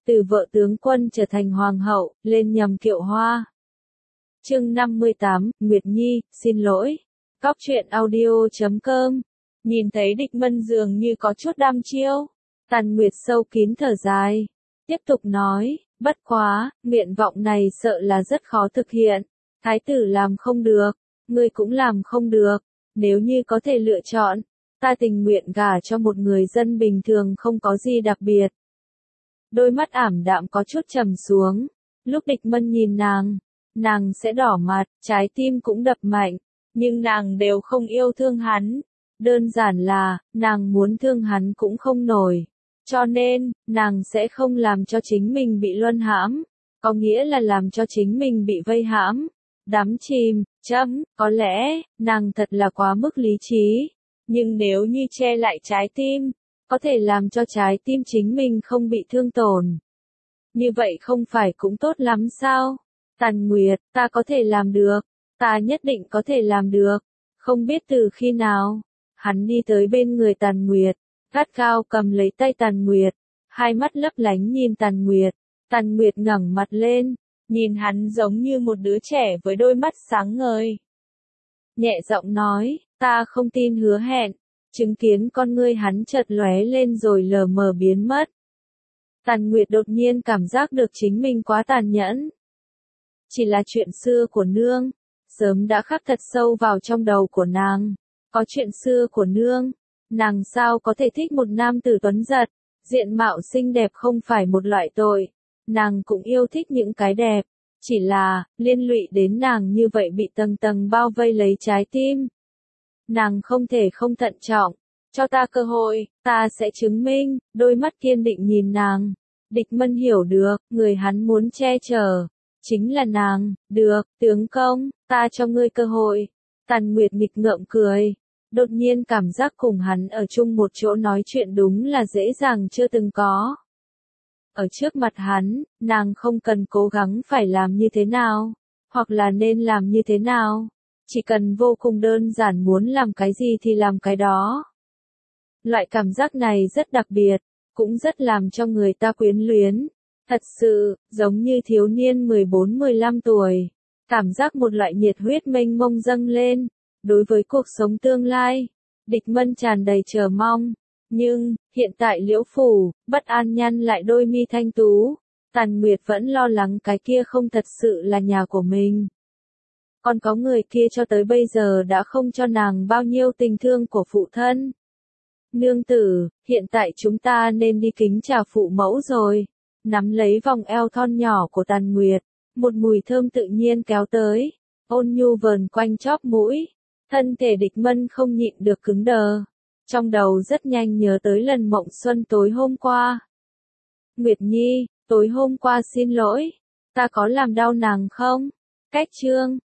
từ vợ tướng quân trở thành hoàng hậu, lên nhầm kiệu hoa. Chương 58, Nguyệt Nhi, xin lỗi. Cóc truyện audio.com. Nhìn thấy Địch Mân dường như có chút đăm chiêu, Tàn Nguyệt sâu kín thở dài, tiếp tục nói, bất quá, nguyện vọng này sợ là rất khó thực hiện. Thái tử làm không được, ngươi cũng làm không được, nếu như có thể lựa chọn, ta tình nguyện gả cho một người dân bình thường không có gì đặc biệt. Đôi mắt ảm đạm có chút trầm xuống, lúc Địch Mân nhìn nàng sẽ đỏ mặt, trái tim cũng đập mạnh, nhưng nàng đều không yêu thương hắn. Đơn giản là, nàng muốn thương hắn cũng không nổi. Cho nên, nàng sẽ không làm cho chính mình bị luân hãm, có nghĩa là làm cho chính mình bị vây hãm, đắm chìm, có lẽ, nàng thật là quá mức lý trí. Nhưng nếu như che lại trái tim, có thể làm cho trái tim chính mình không bị thương tổn. Như vậy không phải cũng tốt lắm sao? Tàn Nguyệt, ta có thể làm được, ta nhất định có thể làm được. Không biết từ khi nào, hắn đi tới bên người Tàn Nguyệt, gắt gao cầm lấy tay Tàn Nguyệt, hai mắt lấp lánh nhìn Tàn Nguyệt. Tàn Nguyệt ngẩng mặt lên, nhìn hắn giống như một đứa trẻ với đôi mắt sáng ngời. Nhẹ giọng nói, ta không tin hứa hẹn, chứng kiến con ngươi hắn chợt lóe lên rồi lờ mờ biến mất. Tàn Nguyệt đột nhiên cảm giác được chính mình quá tàn nhẫn. Chỉ là chuyện xưa của nương, sớm đã khắc thật sâu vào trong đầu của nàng. Có chuyện xưa của nương, nàng sao có thể thích một nam tử tuấn giật, diện mạo xinh đẹp không phải một loại tội. Nàng cũng yêu thích những cái đẹp, chỉ là, liên lụy đến nàng như vậy bị tầng tầng bao vây lấy trái tim. Nàng không thể không thận trọng, cho ta cơ hội, ta sẽ chứng minh, đôi mắt kiên định nhìn nàng. Địch Mân hiểu được, người hắn muốn che chở, chính là nàng. Được, tướng công, ta cho ngươi cơ hội. Tàn Nguyệt nghịch ngợm cười, đột nhiên cảm giác cùng hắn ở chung một chỗ nói chuyện đúng là dễ dàng chưa từng có. Ở trước mặt hắn, nàng không cần cố gắng phải làm như thế nào, hoặc là nên làm như thế nào. Chỉ cần vô cùng đơn giản muốn làm cái gì thì làm cái đó. Loại cảm giác này rất đặc biệt, cũng rất làm cho người ta quyến luyến. Thật sự, giống như thiếu niên 14-15 tuổi. Cảm giác một loại nhiệt huyết mênh mông dâng lên. Đối với cuộc sống tương lai, Địch Mân tràn đầy chờ mong. Nhưng, hiện tại Liễu Phủ, bất an nhăn lại đôi mi thanh tú. Tàn Nguyệt vẫn lo lắng cái kia không thật sự là nhà của mình. Còn có người kia cho tới bây giờ đã không cho nàng bao nhiêu tình thương của phụ thân. Nương tử, hiện tại chúng ta nên đi kính chào phụ mẫu rồi. Nắm lấy vòng eo thon nhỏ của Tàn Nguyệt, một mùi thơm tự nhiên kéo tới, ôn nhu vờn quanh chóp mũi. Thân thể Địch Mân không nhịn được cứng đờ. Trong đầu rất nhanh nhớ tới lần mộng xuân tối hôm qua. Nguyệt Nhi, tối hôm qua xin lỗi, ta có làm đau nàng không? Cách chương